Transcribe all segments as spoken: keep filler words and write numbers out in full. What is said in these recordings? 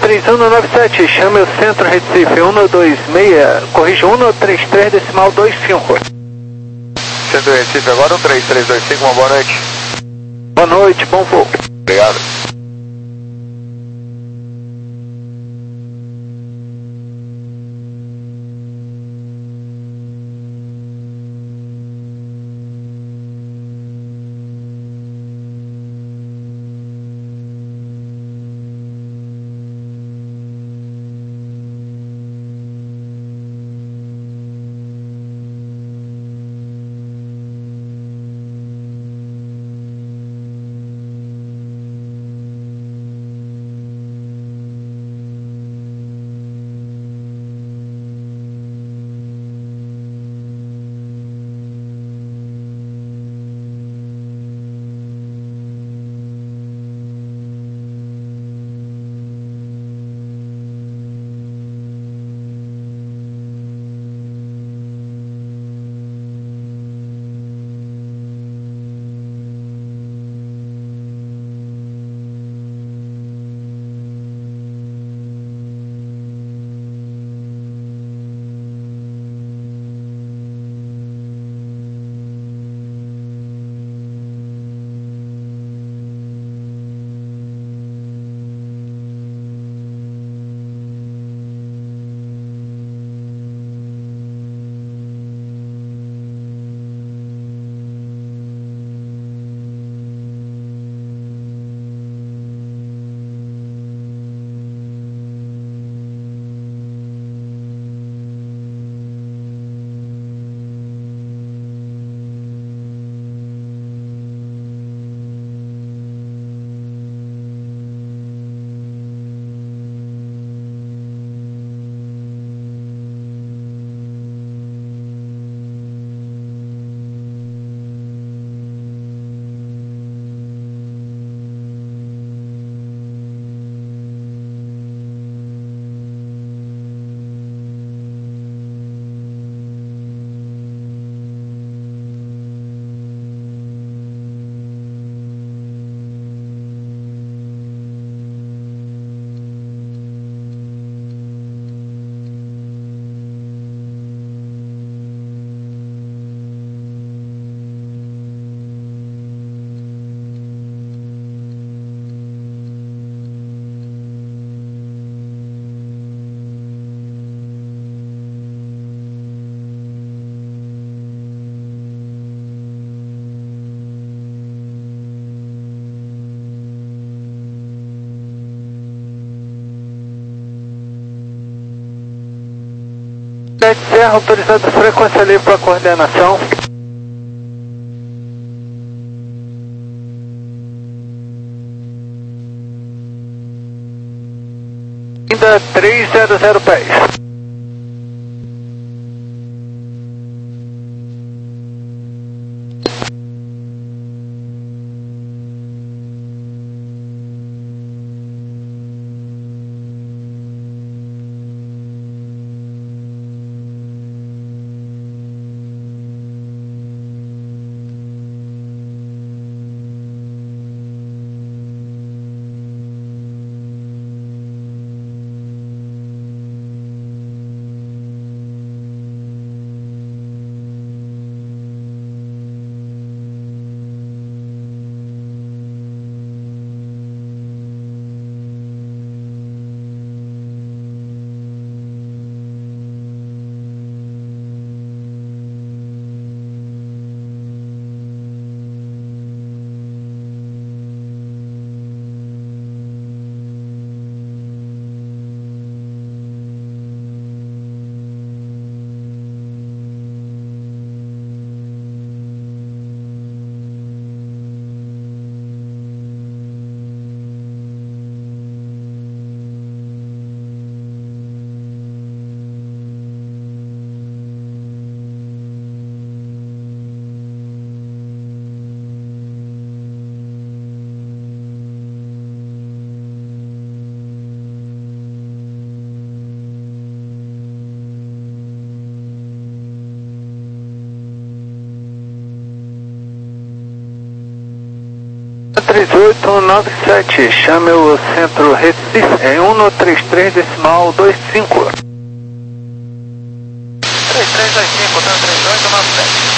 três um nove sete, chame o centro Recife, cento e vinte e seis, corrige cento e trinta e três, decimal vinte e cinco. Centro Recife agora, um três três dois cinco, uma boa noite. Boa noite, bom voo. Obrigado. sete Serra, autorizado frequência livre para coordenação. Ainda trezentos pés. três oito nove sete, chame o centro Recife. Recife, é cento e trinta e três decimal vinte e cinco. três três dois cinco, três três dois, um nove sete.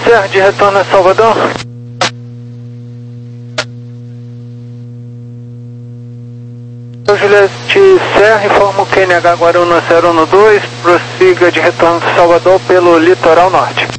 Serra de retorno a Salvador. Juliette Serra, informa o Q N H Guaruna zero um dois, prossiga de retorno a Salvador pelo litoral norte.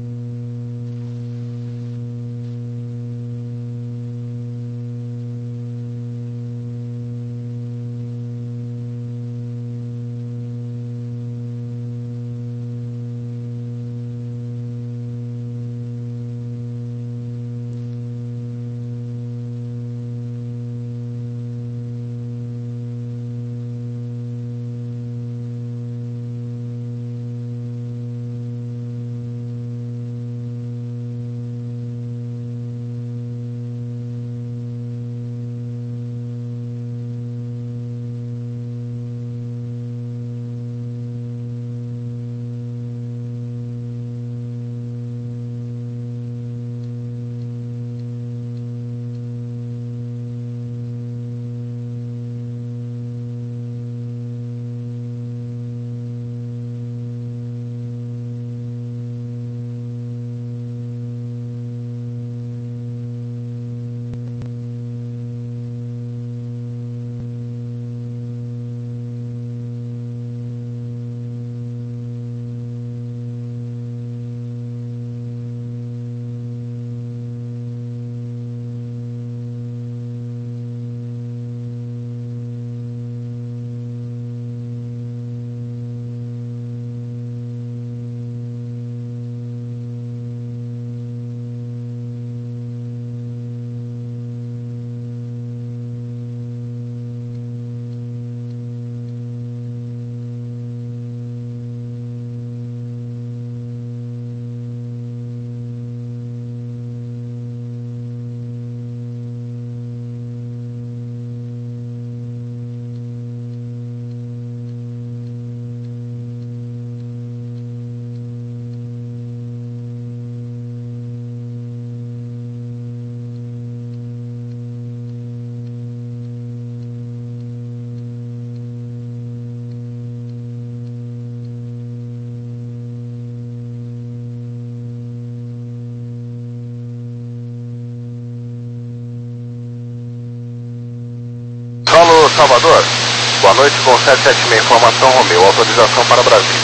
Solo Salvador, boa noite com sete sete seis, informação Romeu, autorização para Brasília.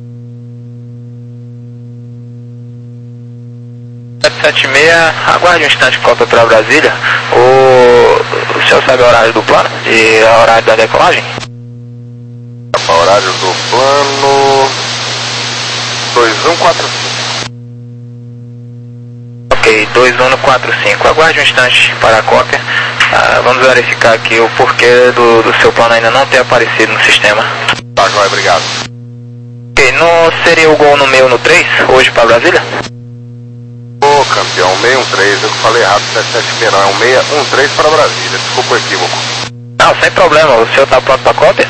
sete sete seis, aguarde um instante, cópia para Brasília. O... o senhor sabe o horário do plano e o horário da decolagem? O horário do plano dois um quatro cinco. Ok, dois um quatro cinco, aguarde um instante para a cópia. Ah, vamos verificar aqui o porquê do, do seu plano ainda não ter aparecido no sistema. Tá, joia, obrigado. Ok, não seria o gol no meio no três, hoje para Brasília? Ô, campeão, seis um três, eu falei errado, sete sete seis não, é um seis um três para Brasília, desculpa o equívoco. Não, sem problema, o senhor está pronto para a cópia?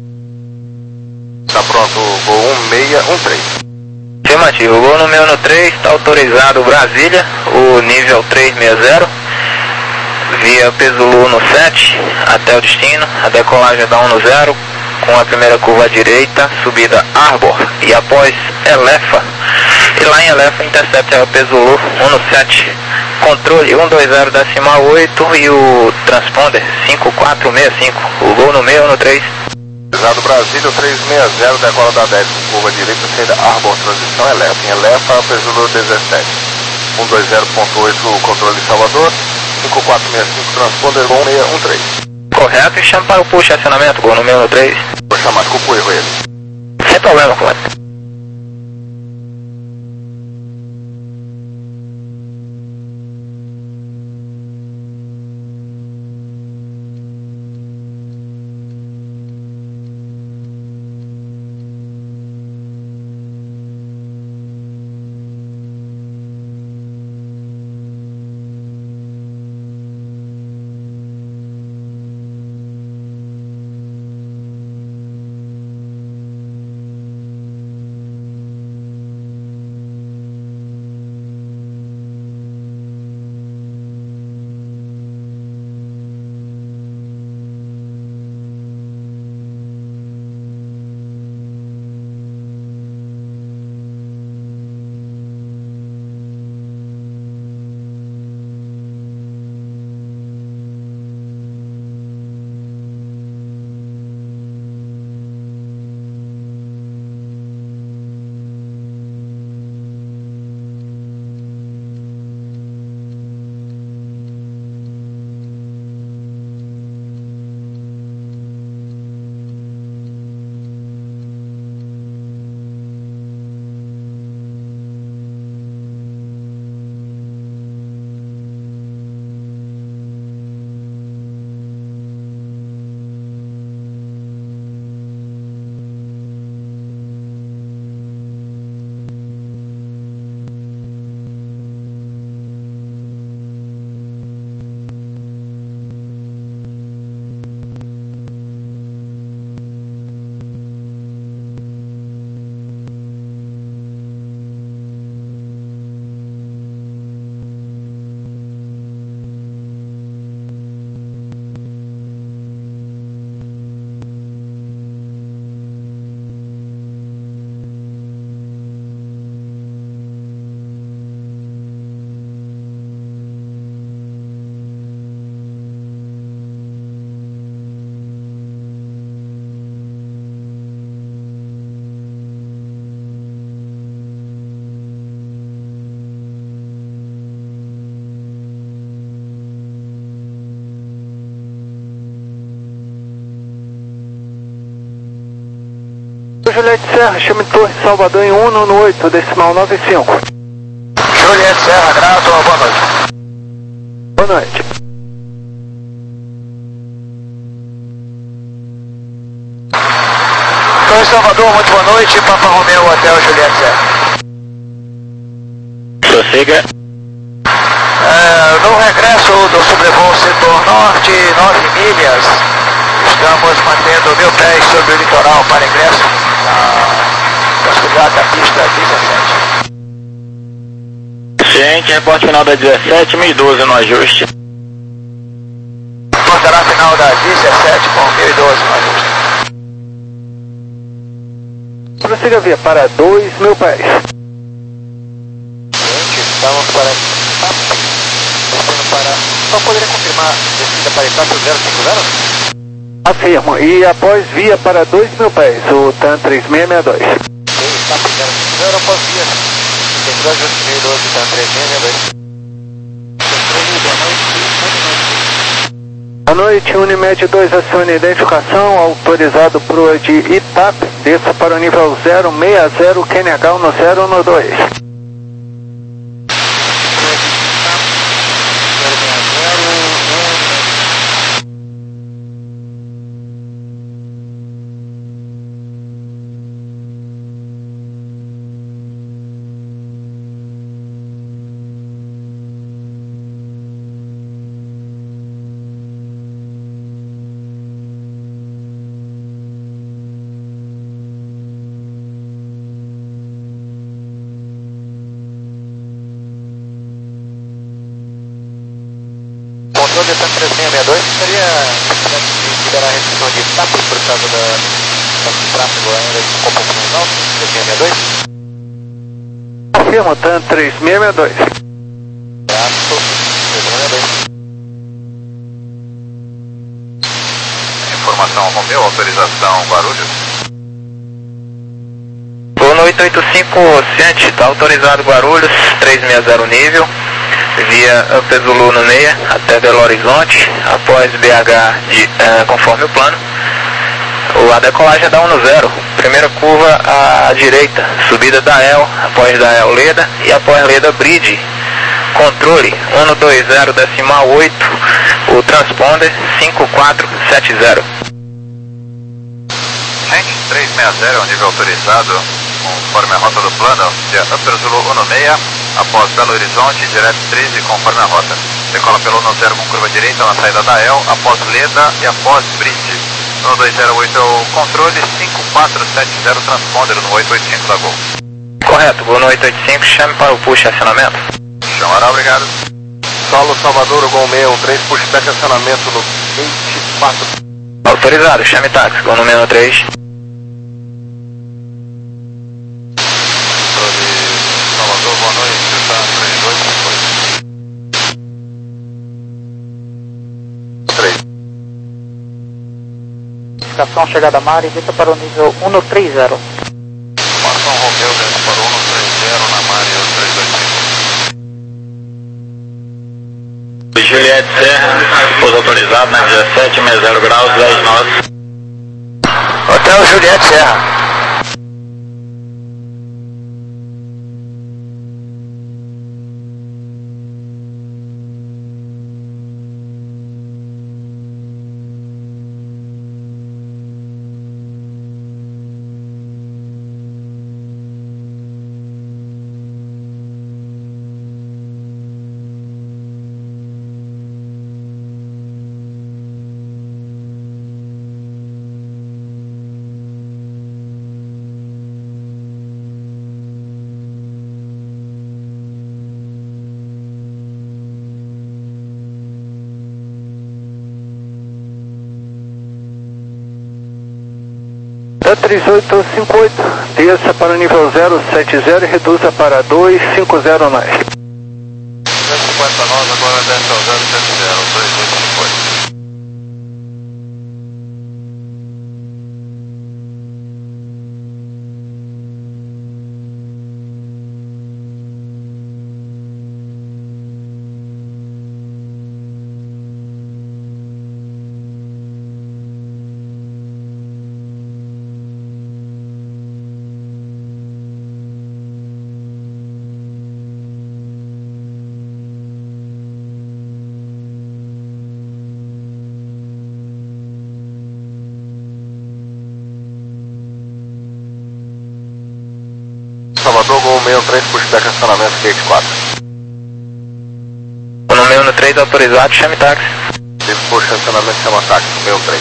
Tá pronto, o gol um seis um três. Afirmativo, o gol no meio no três, está autorizado Brasília, o nível trezentos e sessenta. Via Pesulu no sete, até o destino, a decolagem da um no zero, com a primeira curva à direita, subida Arbor, e após Elefa, e lá em Elefa intercepta o Pesulu um no sete, controle um dois zero decimal oito e o transponder cinco quatro seis cinco, o gol no meio no três. Autorizado Brasília, trezentos e sessenta, decola da dez, com curva direita, saída Arbor, transição Elefa, em Elefa, Pesulu dezessete, cento e vinte ponto oito, controle de Salvador, cinco quatro seis cinco, transponder gol seis um três. Correto, e chama para o push acionamento, gol no meio no três. Vou chamar, desculpa o erro ele. Sem problema, comandante. Juliette Serra, chame Torre Salvador em um no oito, decimal nove cinco. Juliette Serra, grato, boa noite. Boa noite. Torre Salvador, muito boa noite, Papa Romeu, Hotel Juliette Serra. Prossiga. É, no regresso do sobrevoo setor norte, nove milhas, estamos mantendo mil pés sobre o litoral para ingresso na vasculhada da pista dezessete. Ciente, reporte final da dezessete, mil e doze no ajuste. Portará final da dezessete com mil e doze no ajuste. Prossiga via para dois mil pés. Gente, estamos para Itape, descendo para... Só poderia confirmar descida para Itape zero cinco zero? Afirmo, e após via para dois mil pés, o TAM três seis seis dois. Itape zero cinco zero após via. Central ajuste mil e doze, TAM três seis seis dois. Boa noite, Unimed dois, acione identificação, autorizado para o de Itape, desça para o nível zero seis zero, Q N H no zero um dois. Controle da TAM três seis seis dois, seria de liberar a restrição de Itape por causa da, do tráfego ainda de comportamento alto, três seis seis dois? Afirmo, TAM três seis seis dois. Traço, três seis seis dois. Informação Romeu, autorização Guarulhos. Voo no oito oito cinco, Ciente, está autorizado Guarulhos, três seis zero nível, via Pezzolo no meia até Belo Horizonte, após B H de, uh, conforme o plano. A decolagem é da um no zero, primeira curva à direita, subida da E L, após da E L Leda e após Leda Bridge. Controle um no dois zero, decimal oito, o transponder cinco quatro sete zero. Gente, três seis zero é o nível autorizado, conforme a rota do plano, via Pezzolo um no meia, após Belo Horizonte, direto treze, conforme a rota. Decola pelo um no zero com curva direita na saída da E L, após Leda e após Bridge. um dois zero oito é o controle, cinco quatro sete zero transponder no oito oito cinco da Gol. Correto, voo no oito oito cinco, chame para o push acionamento. Chamará, obrigado. Solo Salvador, o Gol seis um três, push back acionamento no vinte e quatro. Autorizado, chame táxi, voo no menos três. Salvador, boa noite, está três dois cinco três. Estação chegada a mar e desça para o nível um no três zero. Marcão Romeu, desce para um no três zero na Maria três dois cinco. Juliette Serra, pouso autorizado na dezessete, zero graus, dez nós. Hotel Juliette Serra. TAM três oito cinco oito, desça para o nível zero sete zero e reduza para dois cinco zero nós. duzentos e cinquenta nós, agora desce ao zero sete zero, dois dois cinco oito. meio três, puxa deck acionamento gate quatro. No meio três autorizado, chame táxi. Ele puxa acionamento, chama táxi, meio três.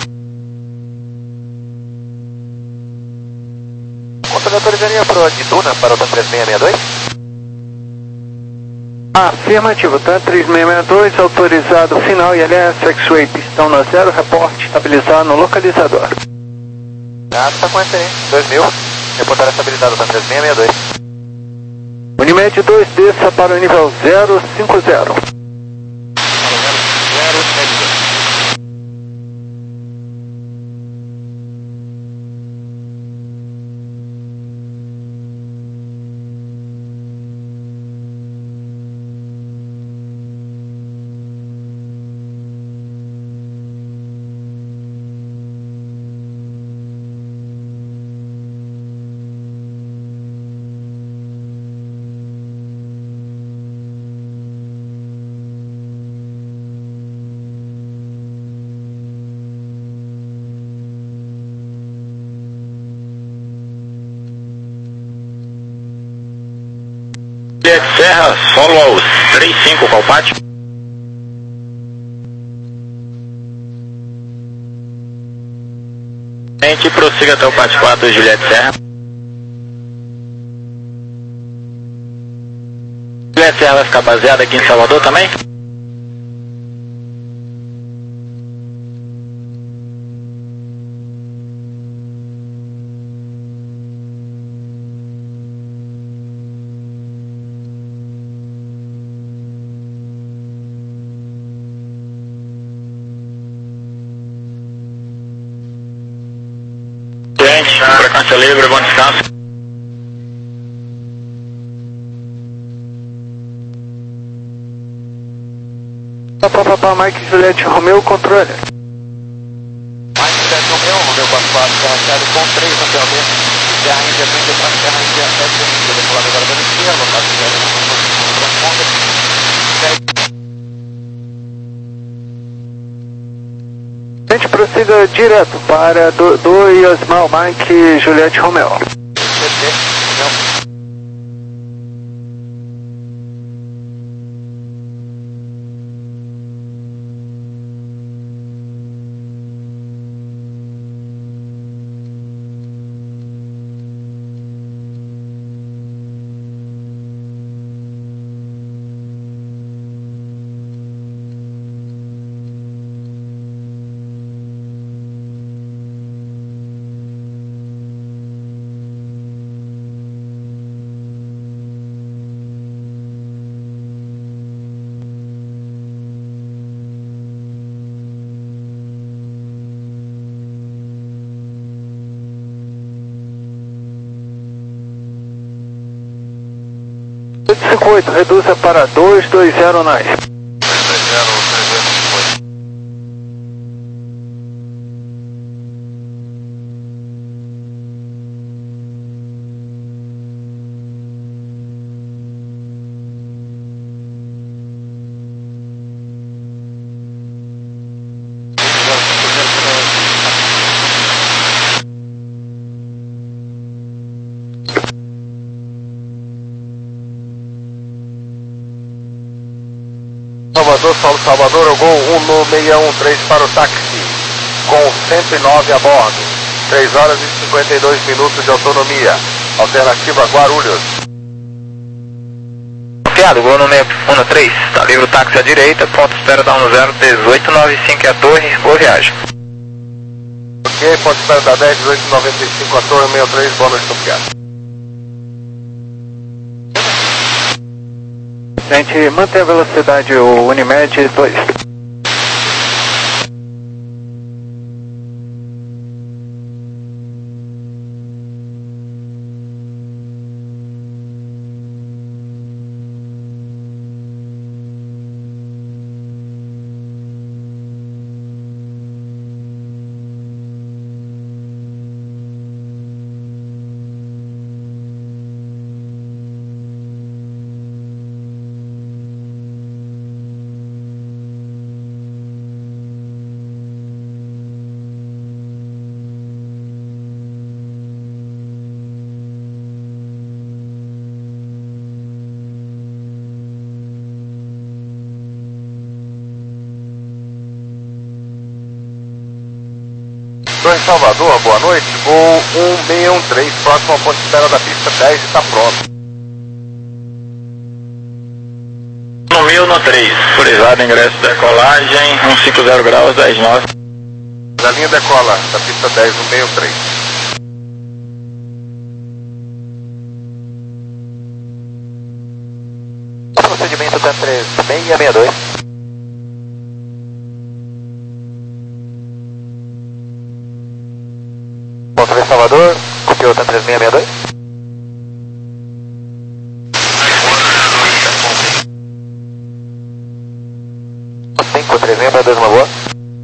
Controle autorizaria pro de Duna para o TAM três seis seis dois? Afirmativo, TAM três seis seis dois, autorizado final I L S, X-Ray, pistão no zero, reporte estabilizado no localizador. Ah, sequência aí, dois mil, reportar estabilizado TAM três seis seis dois. Unimed dois, desça para o nível zero cinco zero. Serra, solo aos trinta e cinco, Calpate. A gente prossiga até o Pat quatro, Juliette Serra. Juliette Serra vai ficar baseada aqui em Salvador também? Frequência livre, bom descanso. Papapá, Mike Juliette Romeo, controle. Mike Juliette Romeo, Romeo quatro quatro, carregado com três no P L D. Terra Índia, Índia, Terra Índia, sete Índia, decolado agora pela esquerda, quatro zero, transponder. A gente prossiga direto para do, do Yasmal Mike Juliette Romeo. oito cinco oito, reduza para dois dois zero nove. Salvador, Saulo Salvador, o gol um no seis um três para o táxi, com cento e nove a bordo, três horas e cinquenta e dois minutos de autonomia, alternativa Guarulhos. Copiado, gol no meio um três, tá livre o táxi à direita, ponto espera da um zero, dezoito noventa e cinco é a torre, boa viagem. Ok, ponto espera da dez, dezoito noventa e cinco a torre, seis três, boa noite, obrigado. A gente mantém a velocidade, o Unimed dois. Torre Salvador, boa noite. Voo um seis um três, próximo ao ponto de espera da pista dez, está pronto. No mil no três, autorizado ingresso de decolagem, cento e cinquenta graus, dez nove. Na linha decola da pista dez, um seis um três. Procedimento T três seis seis dois. Ponto de Salvador, copiou T três seis seis dois. cinco três seis seis dois, uma boa.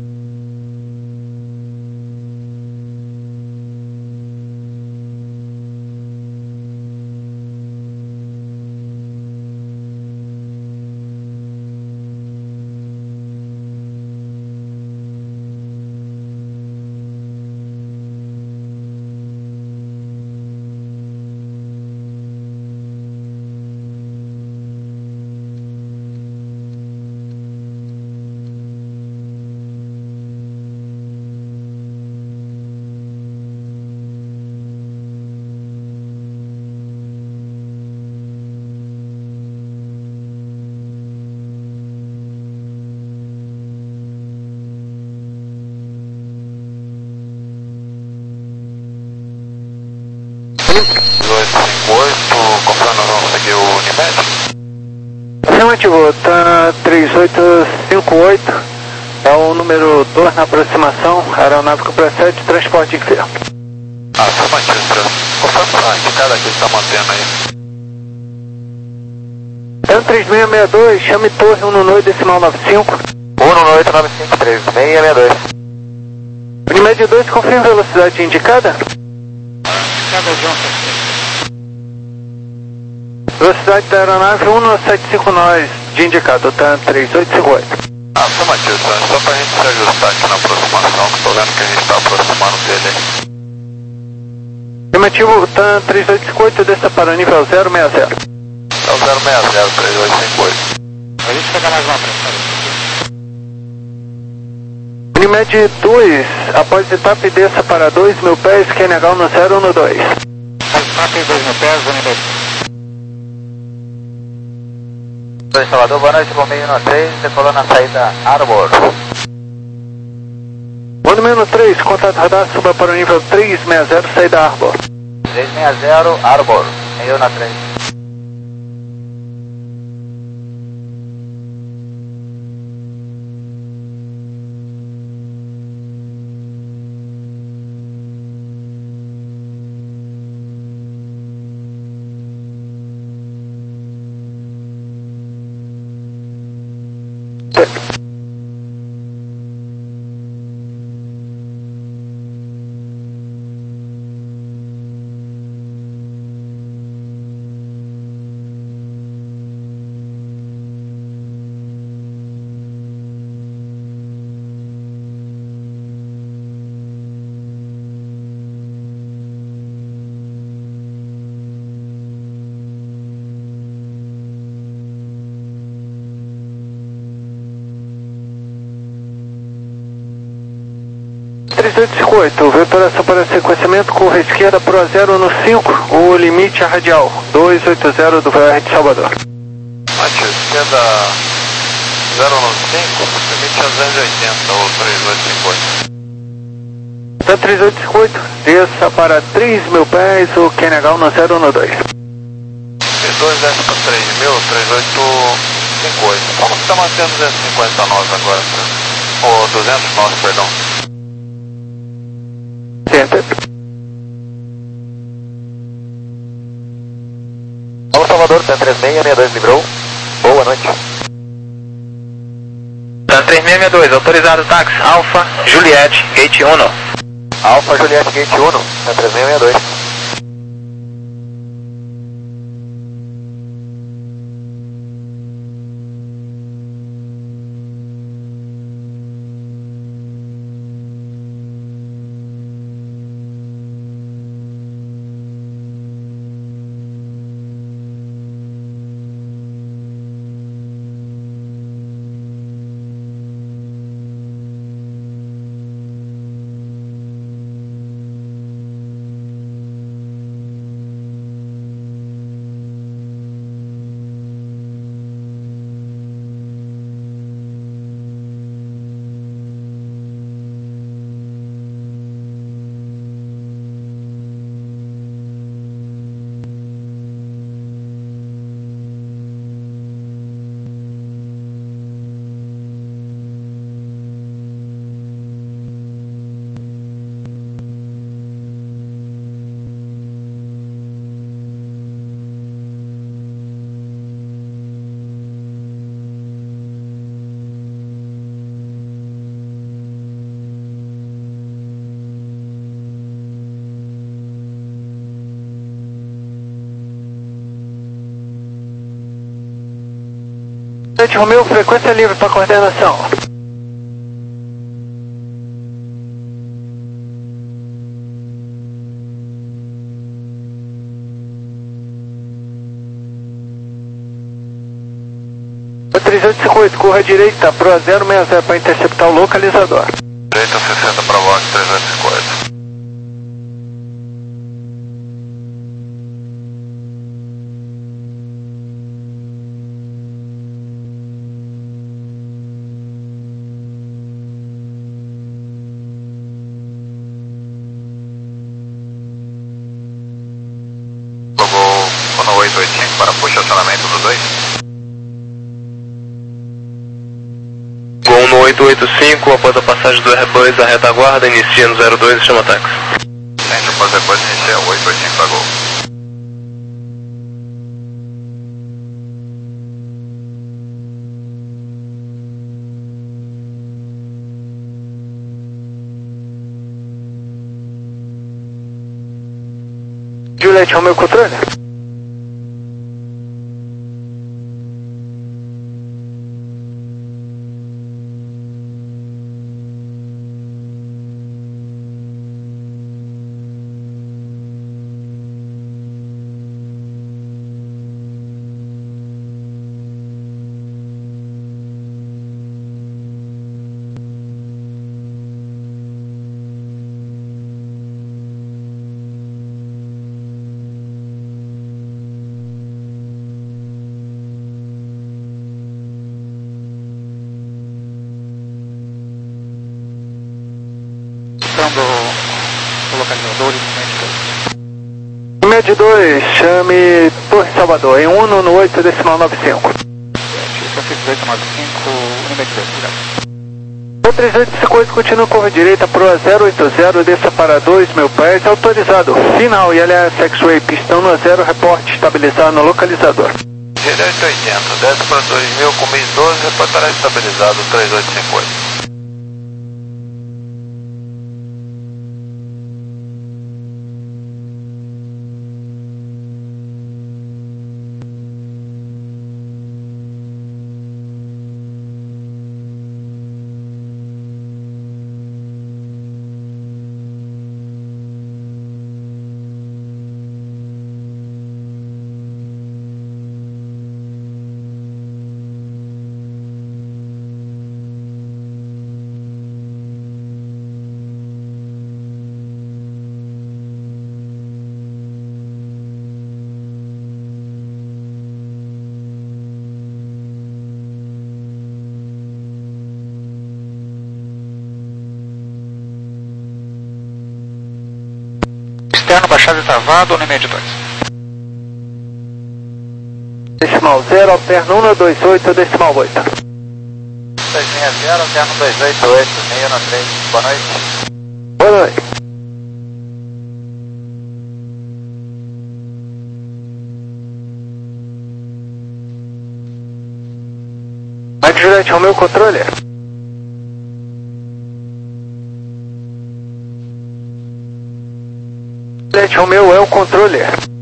dois cinco oito, conforme nós vamos seguir o Unimed. Afirmativo, tá três oito cinco oito, é o número dois na aproximação, aeronáutica para sete, transporte de enfermo. Afirmativo, senhor. Conforme a indicada que ele está mantendo aí. T três seis seis dois, chame torre um no oito decimal nove cinco. um no oito nove cinco três seis seis dois. Unimed dois, confirma a velocidade indicada. Cada Johnson. Velocidade da aeronave um nove sete cinco nós, de indicado, tá três oito cinco oito. Afirmativo, senhor. Só para a gente se ajustar aqui na aproximação, que estou vendo que a gente está aproximando dele aí. Afirmativo, tá três oito cinco oito, desça para o nível zero seis zero. É o zero seis zero, três oito cinco oito. A gente pega mais uma pressão. Unimed dois, após etapa desça para dois mil pés, Q N H no zero no dois. Etapa dois mil pés, Unimed. dois Salvador, boa noite, Bombeiro no três, decolou na saída Arbor. Volume três, contato radar, suba para o nível três seis zero, saída Arbor. três seis zero, Arbor, meio na três. três oito cinco oito, vetoração para sequenciamento, curva esquerda pro zero no cinco, o limite é radial, dois oito zero do V R de Salvador. Mate, esquerda zero no cinco, limite a duzentos e oitenta ou três oito cinco oito. Tá três oito cinco oito, desça para três mil pés, o Q N H no zero no dois. P dois desce para três mil, três oito cinco oito. Como que está mantendo duzentos e cinquenta nós agora, senhor? Ou duzentos nós, perdão. Center. Alô Salvador, T três seis seis dois livrou. Boa noite. T três seis seis dois, autorizado táxi, Alfa, Juliette, Gate um. Alfa Juliette Gate um, T três seis seis dois. Juliette Romeu, frequência livre para coordenação. três oito cinco oito, curva direita, pro zero seis zero para interceptar o localizador. Direita sessenta para Vox três oito cinco oito. Logou no oito oito cinco para posicionamento do dois. No oito oito cinco, após a passagem do R dois, a retaguarda inicia no zero dois e chama táxi. Centro, após depois inicia o oito oito cinco para Gol. Juliette Romeu, controle. O localizador e Med dois, chame Torre Salvador, em um no oito decimal nove cinco. dezoito nove cinco, Unimed dois, obrigado. O três oito cinco oito continua curva direita pro zero oito zero, desça para dois mil pés, autorizado. Final e L A X-Ray, pistão no zero, reporte estabilizado no localizador. Direito oitenta, desce para dois mil com mil e doze, reportará estabilizado três oito cinco oito. Externo baixado e travado, Unimed dois. Decimal zero, alterno um dois oito, decimal oito. dois seis zero, alterno dois oito oito, meio na três, boa noite. Boa noite. Mike Juliette Romeu, controle. Juliette Romeu é o controle.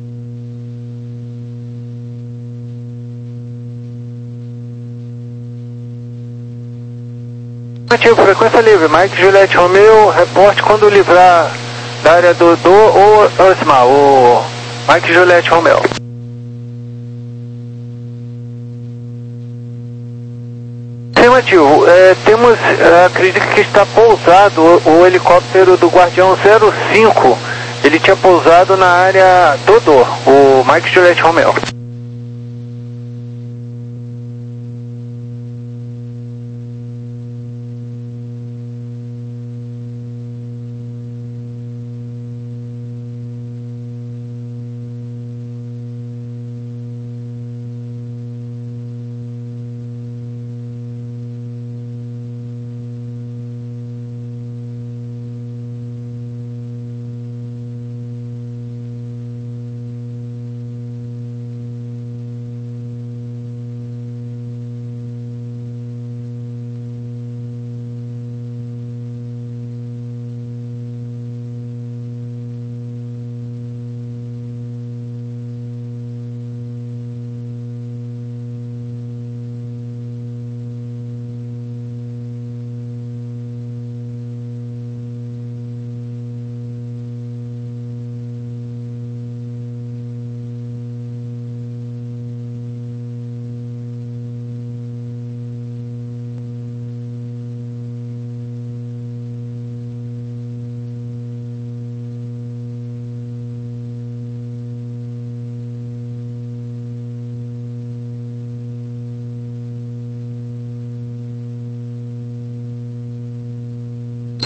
Ativo, frequência livre. Mike Juliette Romeu, reporte quando livrar da área do do ou Osmar, o Mike Juliette Romeu. Ativo, é, temos, é, acredito que está pousado o, o helicóptero do Guardião zero cinco, ele tinha pousado na área Dodô, o Mike Juliette Romeu.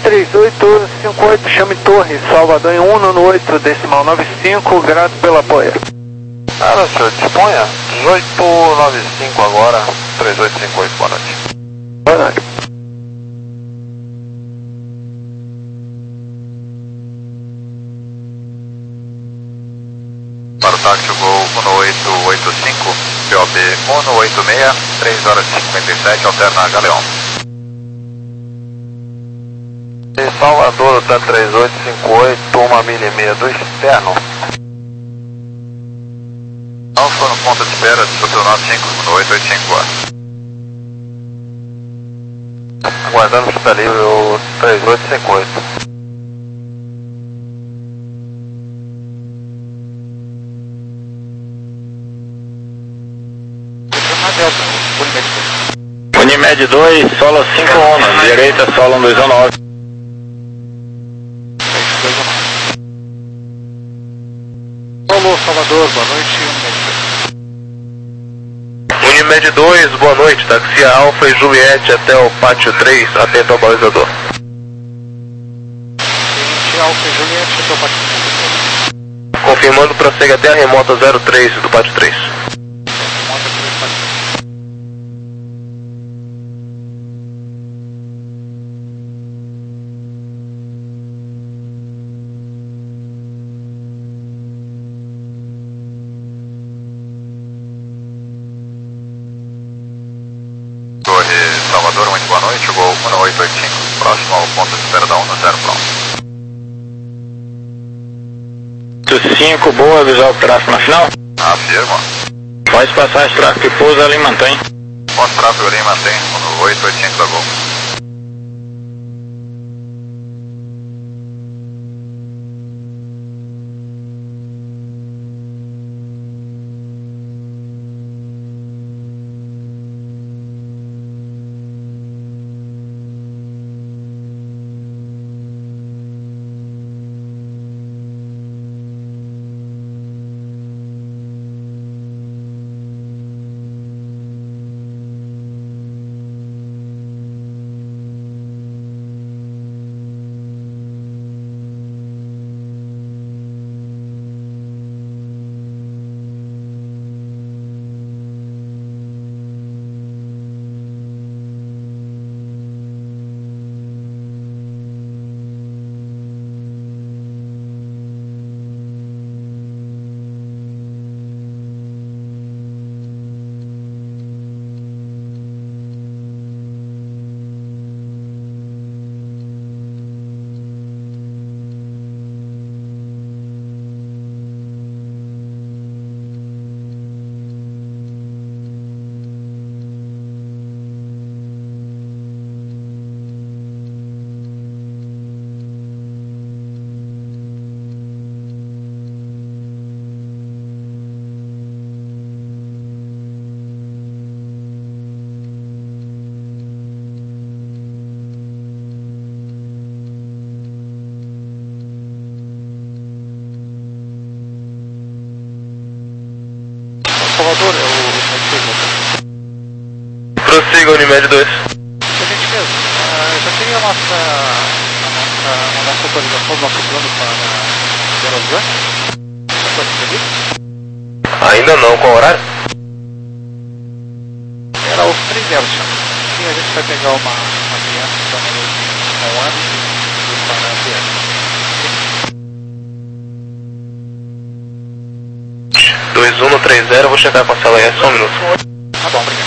três oito cinco oito, chame Torre, Salvador em um no oito, decimal nove cinco, grato pelo apoio. Nada, senhor, disponha. dezoito nove cinco agora, três oito cinco oito, boa noite. Boa noite. Para o táxi, voo um oito oito cinco, P O B um oito seis, três horas e cinquenta e sete, alterna Galeão. E Salvador, tá três oito cinco oito, uma milha e meia do externo. Não estou no ponto de espera, do nove cinco, no oito oito cinco. Aguardando pista livre, o três oito cinco oito. Unimed dois, solo cinco um, direita, solo um dois um nove. Alô, Salvador, boa noite, Unimed. Unimed dois, boa noite, táxi Alfa e Juliette até o pátio três, atento ao balizador. Cliente Alfa e Juliette até o pátio três. Confirmando, prossegue até a remota zero três do pátio três. Salvador, muito boa noite, voo um oito oito cinco, próximo ao ponto de espera da um zero, pronto. cinco, boa, visual tráfego na final. Afirma. Faz passagem, tráfego e pousa ali, mantém. Ponto tráfego ali, mantém, um oito oito cinco da Gol. Salvador, é o Unimed. Prossiga, Unimed dois. A gente mesmo, uh, eu já queria a nossa, a nossa, a nossa atualização do nosso plano para Verozan. Já foi recebido? Ainda não, qual horário? Era os três zero, senhor. E a gente vai pegar uma, uma criança que está no um ano e para a viagem. dois um no três zero, vou checar com a cela aí, só um minuto. Tá bom, obrigado.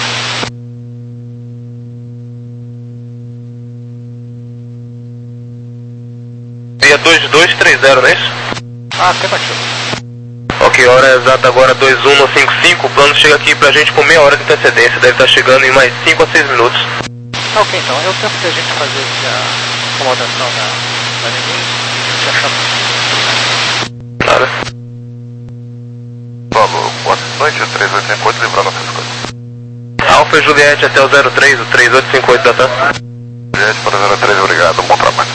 Via dois dois três zero, não é isso? Ah, afirmativo. Ok, hora exata agora dois um no cinco cinco, o plano chega aqui pra gente com meia hora de antecedência, deve estar chegando em mais cinco a seis minutos. Tá ok, então, é o tempo que a gente fazer aqui a acomodação da, da ninguém e achar. Nada. Falou, boa noite, o três oito cinco oito, lembrando essas coisas. Alfa e Juliette até o zero três, o três oito cinco oito da TAM. Juliette para zero três, obrigado, bom trabalho.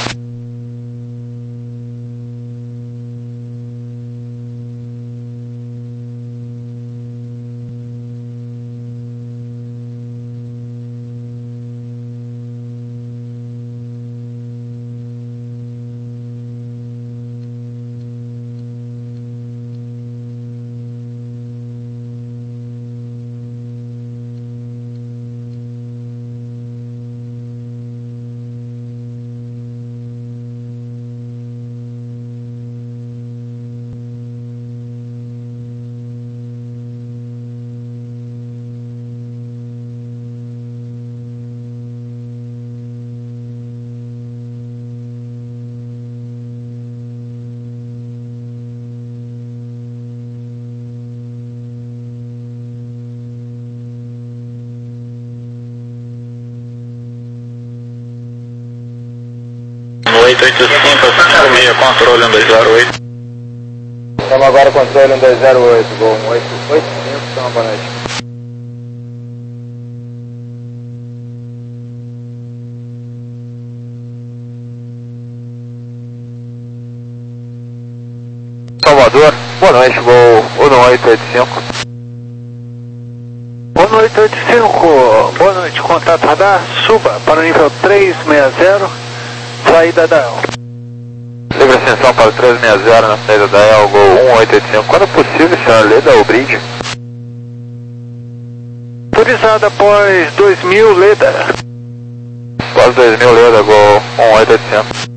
oito oito cinco, cinco seis, controle um dois zero oito. Estamos agora controle um dois zero oito, Gol um oito oito cinco, então boa noite. Salvador, boa noite, Gol um oito oito cinco. Boa noite, oito cinco. Boa noite, contato radar, suba para o nível três seis zero, saída da E L. Livre ascensão para o três seis zero na saída da E L, Gol um oito oito cinco. Quando possível, senhor, leda o bridge. Autorizado após dois mil, leda. Após dois mil, leda, Gol um oito oito cinco.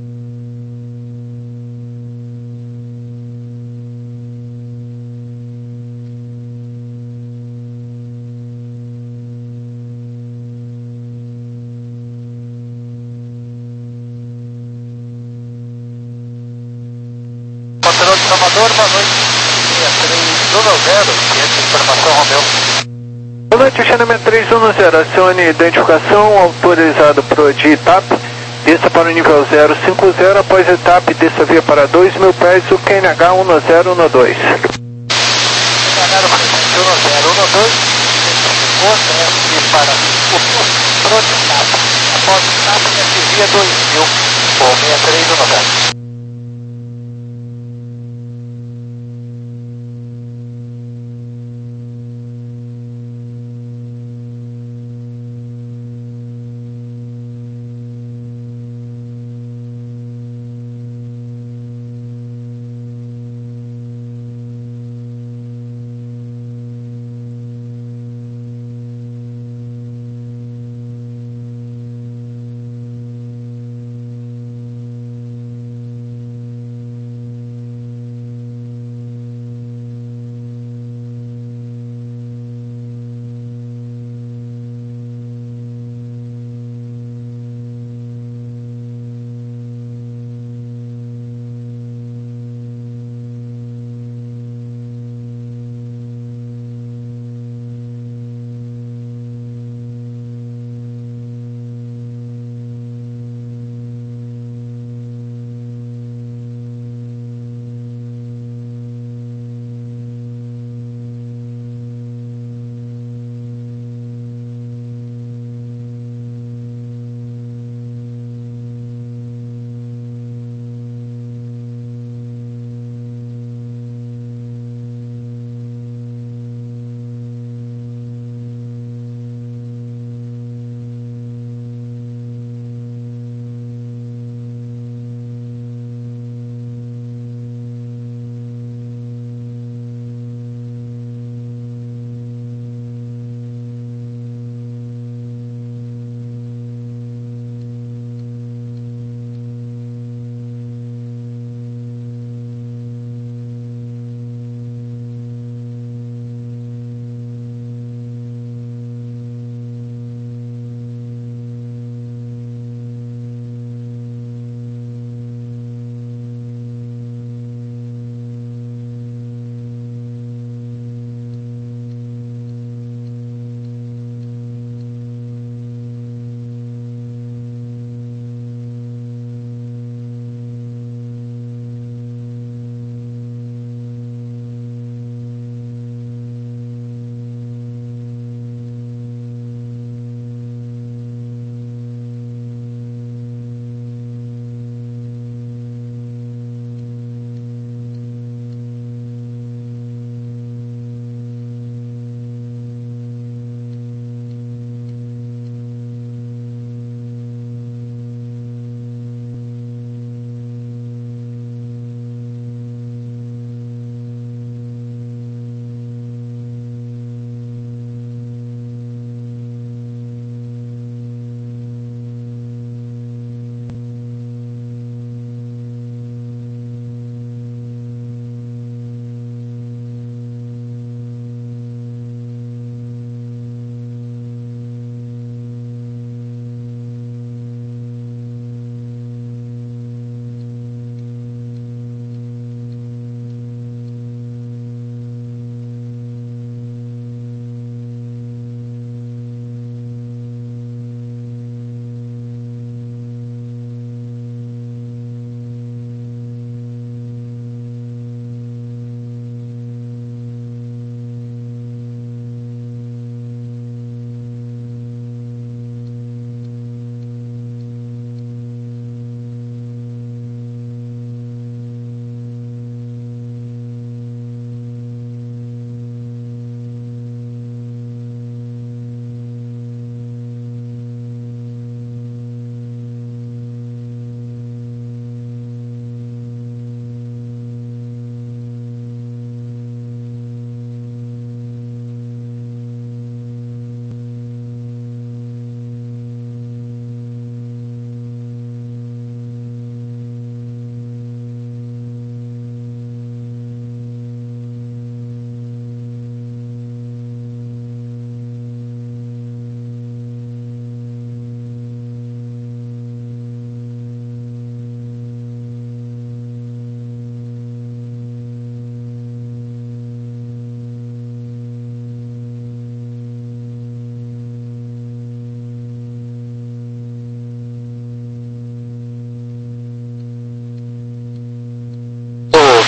Controle de Salvador, boa noite. três um zero, ciente informação, Romeu. Boa noite, Xanamé três um zero, acione identificação, autorizado para o de etap, desça para o nível zero cinco zero, após etap, desça via para dois mil pés, o Q N H um zero um dois. um zero um dois, desce para o pro de etap, após etap, desce via dois mil, ou seis três um zero.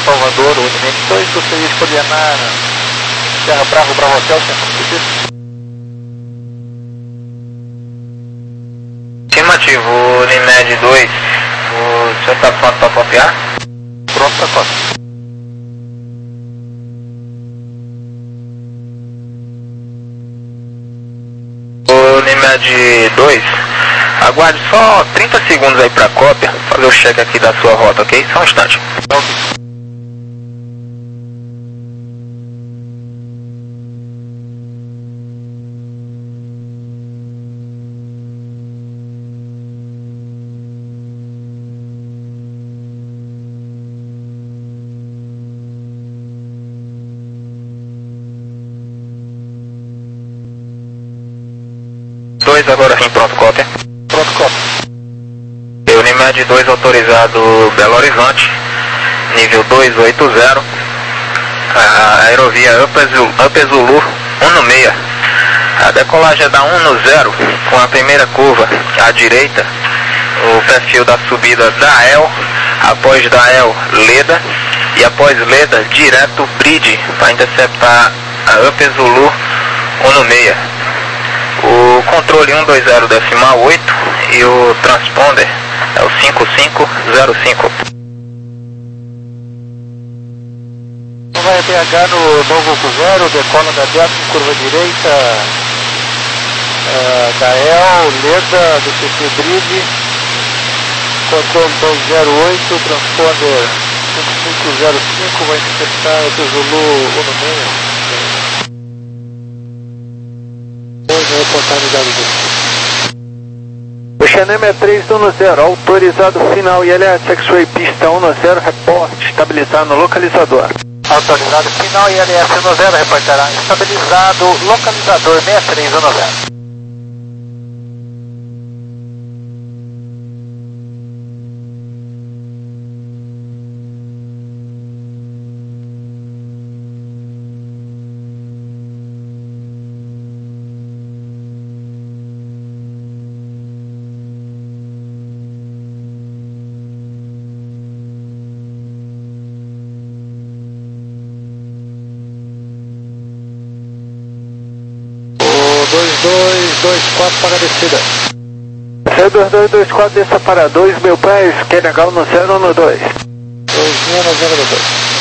Salvador, Unimed dois, gostaria de coordenar Serra Bravo, Bravo Hotel, centro do Afirmativo, Unimed dois, o senhor está pronto para copiar? Pronto para cópia. Unimed dois, aguarde só trinta segundos aí para cópia, fazer o check aqui da sua rota, ok? Só um instante. Ok. dois agora sim, pronto, cópia. Pronto, cópia. Unimed dois autorizado Belo Horizonte, nível dois oito zero, a aerovia Up Zulu um no seis. A decolagem é da um no zero, com a primeira curva à direita, o perfil da subida da E L, após da E L, Leda, e após Leda, direto Bridge, para interceptar a Up Zulu um no seis. O controle cento e vinte decimal oito e o transponder é o cinco cinco zero cinco. Vai B H no Novo Zero, decola da décima, curva direita, uh, da E L, Leda, do C C Bridge, controle duzentos e oito, transponder cinco cinco zero cinco, vai interceptar o Zulu um no seis. O Xanem é três um zero, autorizado final I L S X-Ray pista um zero, reporte, estabilizar no localizador. Autorizado final I L S um zero, reportará estabilizado, localizador seis três um zero. dois dois dois quatro para a descida. C dois dois dois quatro, desça para dois mil pés, Q N H um zero um dois. dois mil no zero dois.